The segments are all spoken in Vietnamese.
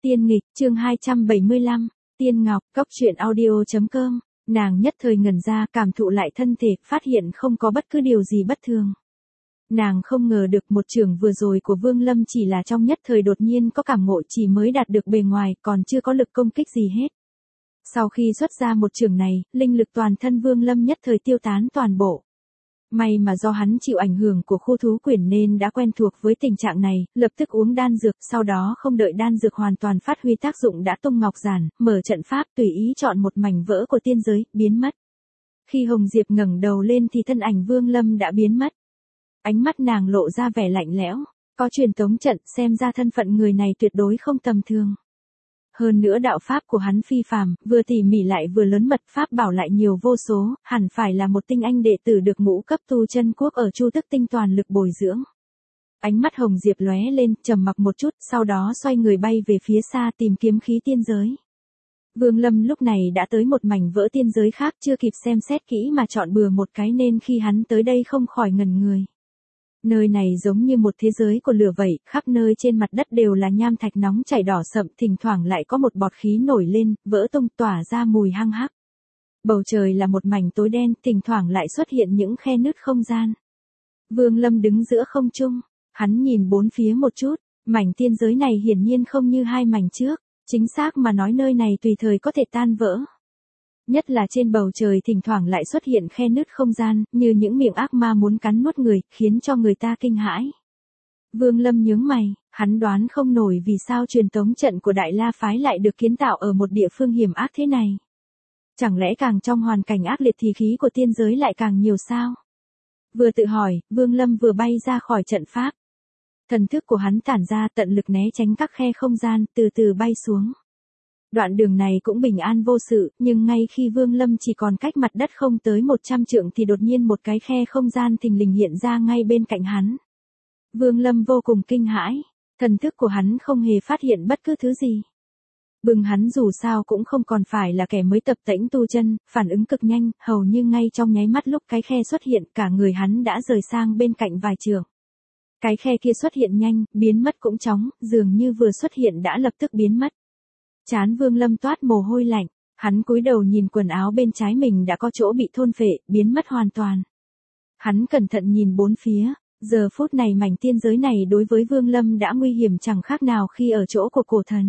Tiên nghịch, chương 275, Tiên Ngọc, Cốc truyện audio.com, nàng nhất thời ngẩn ra cảm thụ lại thân thể, phát hiện không có bất cứ điều gì bất thường. Nàng không ngờ được một chưởng vừa rồi của Vương Lâm chỉ là trong nhất thời đột nhiên có cảm ngộ chỉ mới đạt được bề ngoài, còn chưa có lực công kích gì hết. Sau khi xuất ra một chưởng này, linh lực toàn thân Vương Lâm nhất thời tiêu tán toàn bộ. May mà do hắn chịu ảnh hưởng của khu thú quyển nên đã quen thuộc với tình trạng này, lập tức uống đan dược, sau đó không đợi đan dược hoàn toàn phát huy tác dụng đã tung ngọc giản, mở trận pháp tùy ý chọn một mảnh vỡ của tiên giới, biến mất. Khi Hồng Diệp ngẩng đầu lên thì thân ảnh Vương Lâm đã biến mất. Ánh mắt nàng lộ ra vẻ lạnh lẽo, có truyền tống trận, xem ra thân phận người này tuyệt đối không tầm thường. Hơn nữa đạo pháp của hắn phi phàm, vừa tỉ mỉ lại vừa lớn mật, pháp bảo lại nhiều vô số, hẳn phải là một tinh anh đệ tử được ngũ cấp tu chân quốc ở Chu Tức Tinh toàn lực bồi dưỡng. Ánh mắt Hồng Diệp lóe lên, trầm mặc một chút, sau đó xoay người bay về phía xa tìm kiếm khí tiên giới. Vương Lâm lúc này đã tới một mảnh vỡ tiên giới khác, chưa kịp xem xét kỹ mà chọn bừa một cái nên khi hắn tới đây không khỏi ngẩn người. Nơi này giống như một thế giới của lửa vậy, khắp nơi trên mặt đất đều là nham thạch nóng chảy đỏ sậm, thỉnh thoảng lại có một bọt khí nổi lên, vỡ tung tỏa ra mùi hăng hắc. Bầu trời là một mảnh tối đen, thỉnh thoảng lại xuất hiện những khe nứt không gian. Vương Lâm đứng giữa không trung, hắn nhìn bốn phía một chút, mảnh tiên giới này hiển nhiên không như hai mảnh trước, chính xác mà nói nơi này tùy thời có thể tan vỡ. Nhất là trên bầu trời thỉnh thoảng lại xuất hiện khe nứt không gian, như những miệng ác ma muốn cắn nuốt người, khiến cho người ta kinh hãi. Vương Lâm nhướng mày, hắn đoán không nổi vì sao truyền tống trận của Đại La phái lại được kiến tạo ở một địa phương hiểm ác thế này. Chẳng lẽ càng trong hoàn cảnh ác liệt thì khí của tiên giới lại càng nhiều sao? Vừa tự hỏi, Vương Lâm vừa bay ra khỏi trận pháp. Thần thức của hắn tản ra, tận lực né tránh các khe không gian, từ từ bay xuống. Đoạn đường này cũng bình an vô sự, nhưng ngay khi Vương Lâm chỉ còn cách mặt đất không tới 100 trượng thì đột nhiên một cái khe không gian thình lình hiện ra ngay bên cạnh hắn. Vương Lâm vô cùng kinh hãi, thần thức của hắn không hề phát hiện bất cứ thứ gì. Bừng hắn dù sao cũng không còn phải là kẻ mới tập tễnh tu chân, phản ứng cực nhanh, hầu như ngay trong nháy mắt lúc cái khe xuất hiện cả người hắn đã rời sang bên cạnh vài trượng. Cái khe kia xuất hiện nhanh, biến mất cũng chóng, dường như vừa xuất hiện đã lập tức biến mất. Trán Vương Lâm toát mồ hôi lạnh, hắn cúi đầu nhìn quần áo bên trái mình đã có chỗ bị thôn phệ, biến mất hoàn toàn. Hắn cẩn thận nhìn bốn phía, giờ phút này mảnh tiên giới này đối với Vương Lâm đã nguy hiểm chẳng khác nào khi ở chỗ của cổ thần.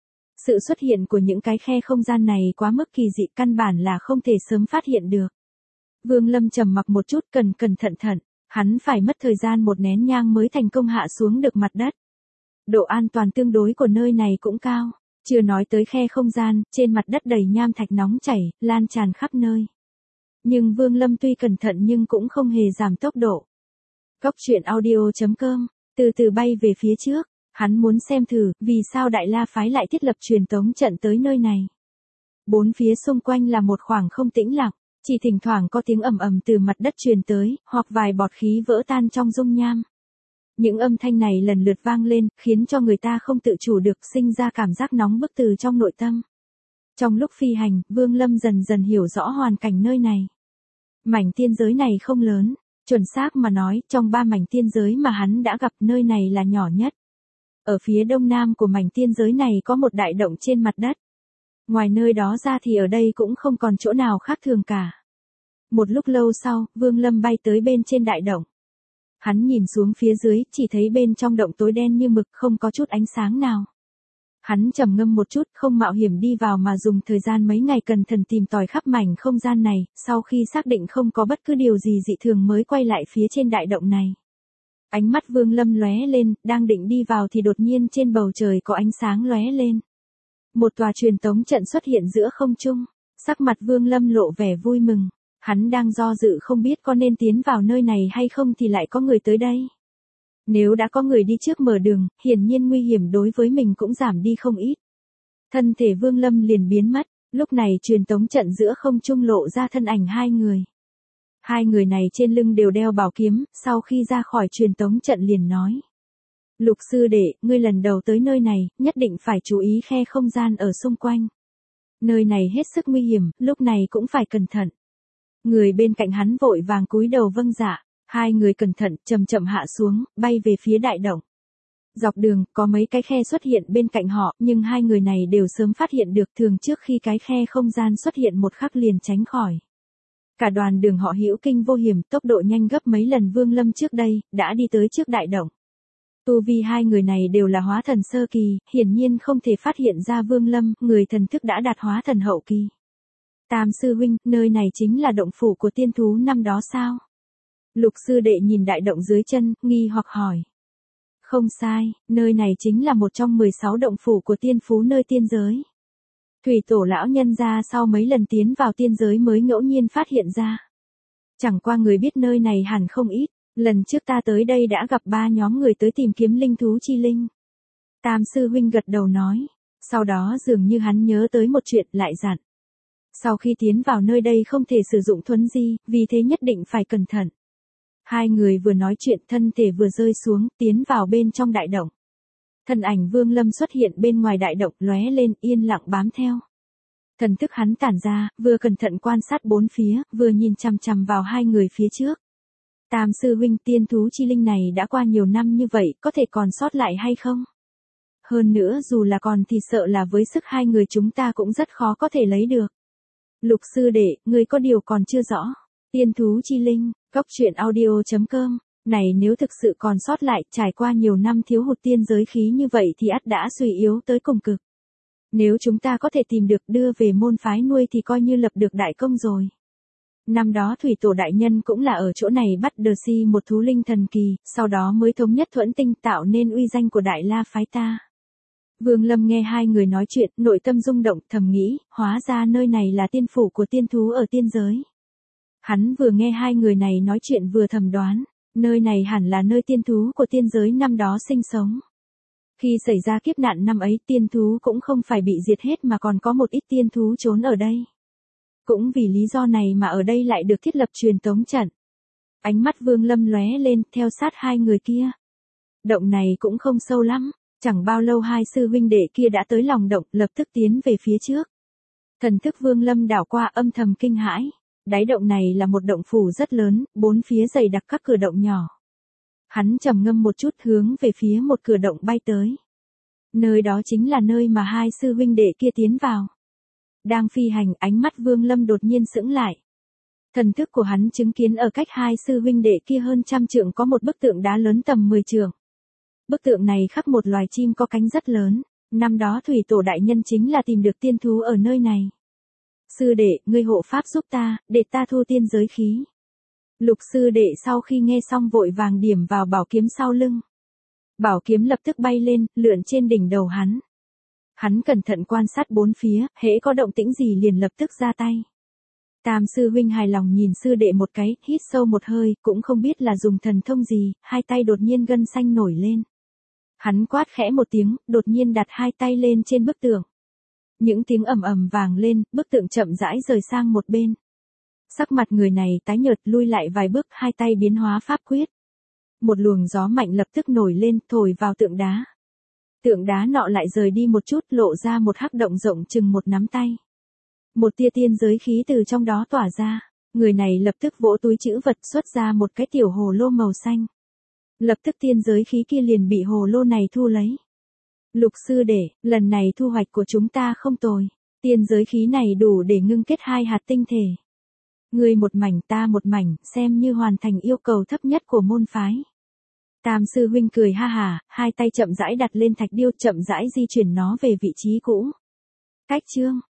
Sự xuất hiện của những cái khe không gian này quá mức kỳ dị, căn bản là không thể sớm phát hiện được. Vương Lâm trầm mặc một chút, cẩn thận, hắn phải mất thời gian một nén nhang mới thành công hạ xuống được mặt đất. Độ an toàn tương đối của nơi này cũng cao. Chưa nói tới khe không gian, trên mặt đất đầy nham thạch nóng chảy, lan tràn khắp nơi. Nhưng Vương Lâm tuy cẩn thận nhưng cũng không hề giảm tốc độ. Cốc truyện audio.com, từ từ bay về phía trước, hắn muốn xem thử, vì sao Đại La phái lại thiết lập truyền tống trận tới nơi này. Bốn phía xung quanh là một khoảng không tĩnh lặng, chỉ thỉnh thoảng có tiếng ầm ầm từ mặt đất truyền tới, hoặc vài bọt khí vỡ tan trong dung nham. Những âm thanh này lần lượt vang lên, khiến cho người ta không tự chủ được sinh ra cảm giác nóng bức từ trong nội tâm. Trong lúc phi hành, Vương Lâm dần dần hiểu rõ hoàn cảnh nơi này. Mảnh tiên giới này không lớn, chuẩn xác mà nói, trong 3 mảnh tiên giới mà hắn đã gặp nơi này là nhỏ nhất. Ở phía đông nam của mảnh tiên giới này có một đại động trên mặt đất. Ngoài nơi đó ra thì ở đây cũng không còn chỗ nào khác thường cả. Một lúc lâu sau, Vương Lâm bay tới bên trên đại động. Hắn nhìn xuống phía dưới, chỉ thấy bên trong động tối đen như mực, không có chút ánh sáng nào. Hắn trầm ngâm một chút, không mạo hiểm đi vào mà dùng thời gian mấy ngày cẩn thận tìm tòi khắp mảnh không gian này, sau khi xác định không có bất cứ điều gì dị thường mới quay lại phía trên đại động này. Ánh mắt Vương Lâm lóe lên, đang định đi vào thì đột nhiên trên bầu trời có ánh sáng lóe lên. Một tòa truyền tống trận xuất hiện giữa không trung, sắc mặt Vương Lâm lộ vẻ vui mừng. Hắn đang do dự không biết có nên tiến vào nơi này hay không thì lại có người tới đây. Nếu đã có người đi trước mở đường, hiển nhiên nguy hiểm đối với mình cũng giảm đi không ít. Thân thể Vương Lâm liền biến mất, lúc này truyền tống trận giữa không trung lộ ra thân ảnh hai người. Hai người này trên lưng đều đeo bảo kiếm, sau khi ra khỏi truyền tống trận liền nói. Lục sư đệ, ngươi lần đầu tới nơi này, nhất định phải chú ý khe không gian ở xung quanh. Nơi này hết sức nguy hiểm, lúc này cũng phải cẩn thận. Người bên cạnh hắn vội vàng cúi đầu vâng dạ, hai người cẩn thận, chậm chậm hạ xuống, bay về phía đại động. Dọc đường, có mấy cái khe xuất hiện bên cạnh họ, nhưng hai người này đều sớm phát hiện được thường trước khi cái khe không gian xuất hiện một khắc liền tránh khỏi. Cả đoàn đường họ hữu kinh vô hiểm, tốc độ nhanh gấp mấy lần Vương Lâm trước đây, đã đi tới trước đại động. Tu vi hai người này đều là hóa thần sơ kỳ, hiển nhiên không thể phát hiện ra Vương Lâm, người thần thức đã đạt hóa thần hậu kỳ. Tam sư huynh, nơi này chính là động phủ của tiên thú năm đó sao? Lục sư đệ nhìn đại động dưới chân, nghi hoặc hỏi. Không sai, nơi này chính là một trong 16 động phủ của tiên phú nơi tiên giới. Thủy tổ lão nhân ra sau mấy lần tiến vào tiên giới mới ngẫu nhiên phát hiện ra. Chẳng qua người biết nơi này hẳn không ít, lần trước ta tới đây đã gặp 3 nhóm người tới tìm kiếm linh thú chi linh. Tam sư huynh gật đầu nói, sau đó dường như hắn nhớ tới một chuyện lại dặn. Sau khi tiến vào nơi đây không thể sử dụng thuấn di, vì thế nhất định phải cẩn thận. Hai người vừa nói chuyện thân thể vừa rơi xuống, tiến vào bên trong đại động. Thân ảnh Vương Lâm xuất hiện bên ngoài đại động lóe lên yên lặng bám theo. Thần thức hắn tản ra, vừa cẩn thận quan sát bốn phía, vừa nhìn chằm chằm vào hai người phía trước. Tam sư huynh, tiên thú chi linh này đã qua nhiều năm như vậy, có thể còn sót lại hay không? Hơn nữa dù là còn thì sợ là với sức hai người chúng ta cũng rất khó có thể lấy được. Lục sư đệ, ngươi có điều còn chưa rõ. Tiên thú chi linh, goctruyện.audio.com. Này nếu thực sự còn sót lại, trải qua nhiều năm thiếu hụt tiên giới khí như vậy thì ắt đã suy yếu tới cùng cực. Nếu chúng ta có thể tìm được đưa về môn phái nuôi thì coi như lập được đại công rồi. Năm đó thủy tổ đại nhân cũng là ở chỗ này bắt đờ si một thú linh thần kỳ, sau đó mới thống nhất thuẫn tinh tạo nên uy danh của đại la phái ta. Vương Lâm nghe hai người nói chuyện, nội tâm rung động, thầm nghĩ, hóa ra nơi này là tiên phủ của tiên thú ở tiên giới. Hắn vừa nghe hai người này nói chuyện vừa thầm đoán, nơi này hẳn là nơi tiên thú của tiên giới năm đó sinh sống. Khi xảy ra kiếp nạn năm ấy, tiên thú cũng không phải bị diệt hết mà còn có một ít tiên thú trốn ở đây. Cũng vì lý do này mà ở đây lại được thiết lập truyền tống trận. Ánh mắt Vương Lâm lóe lên, theo sát hai người kia. Động này cũng không sâu lắm, chẳng bao lâu hai sư huynh đệ kia đã tới lòng động, lập tức tiến về phía trước. Thần thức Vương Lâm đảo qua âm thầm kinh hãi. Đáy động này là một động phủ rất lớn, bốn phía dày đặc các cửa động nhỏ. Hắn trầm ngâm một chút hướng về phía một cửa động bay tới. Nơi đó chính là nơi mà hai sư huynh đệ kia tiến vào. Đang phi hành, ánh mắt Vương Lâm đột nhiên sững lại. Thần thức của hắn chứng kiến ở cách hai sư huynh đệ kia hơn trăm trượng có một bức tượng đá lớn tầm 10 trượng. Bức tượng này khắc một loài chim có cánh rất lớn, năm đó thủy tổ đại nhân chính là tìm được tiên thú ở nơi này. Sư đệ, ngươi hộ pháp giúp ta, để ta thu tiên giới khí. Lục sư đệ sau khi nghe xong vội vàng điểm vào bảo kiếm sau lưng. Bảo kiếm lập tức bay lên, lượn trên đỉnh đầu hắn. Hắn cẩn thận quan sát bốn phía, hễ có động tĩnh gì liền lập tức ra tay. Tam sư huynh hài lòng nhìn sư đệ một cái, hít sâu một hơi, cũng không biết là dùng thần thông gì, hai tay đột nhiên gân xanh nổi lên. Hắn quát khẽ một tiếng, đột nhiên đặt hai tay lên trên bức tượng. Những tiếng ầm ầm vang lên, bức tượng chậm rãi rời sang một bên. Sắc mặt người này tái nhợt lui lại vài bước, hai tay biến hóa pháp quyết. Một luồng gió mạnh lập tức nổi lên, thổi vào tượng đá. Tượng đá nọ lại rời đi một chút, lộ ra một hắc động rộng chừng một nắm tay. Một tia tiên giới khí từ trong đó tỏa ra, người này lập tức vỗ túi trữ vật xuất ra một cái tiểu hồ lô màu xanh. Lập tức tiên giới khí kia liền bị hồ lô này thu lấy. Lục sư đệ, lần này thu hoạch của chúng ta không tồi, tiên giới khí này đủ để ngưng kết hai hạt tinh thể. Ngươi một mảnh ta một mảnh, xem như hoàn thành yêu cầu thấp nhất của môn phái. Tam sư huynh cười ha hà, hai tay chậm rãi đặt lên thạch điêu, chậm rãi di chuyển nó về vị trí cũ. Cách chương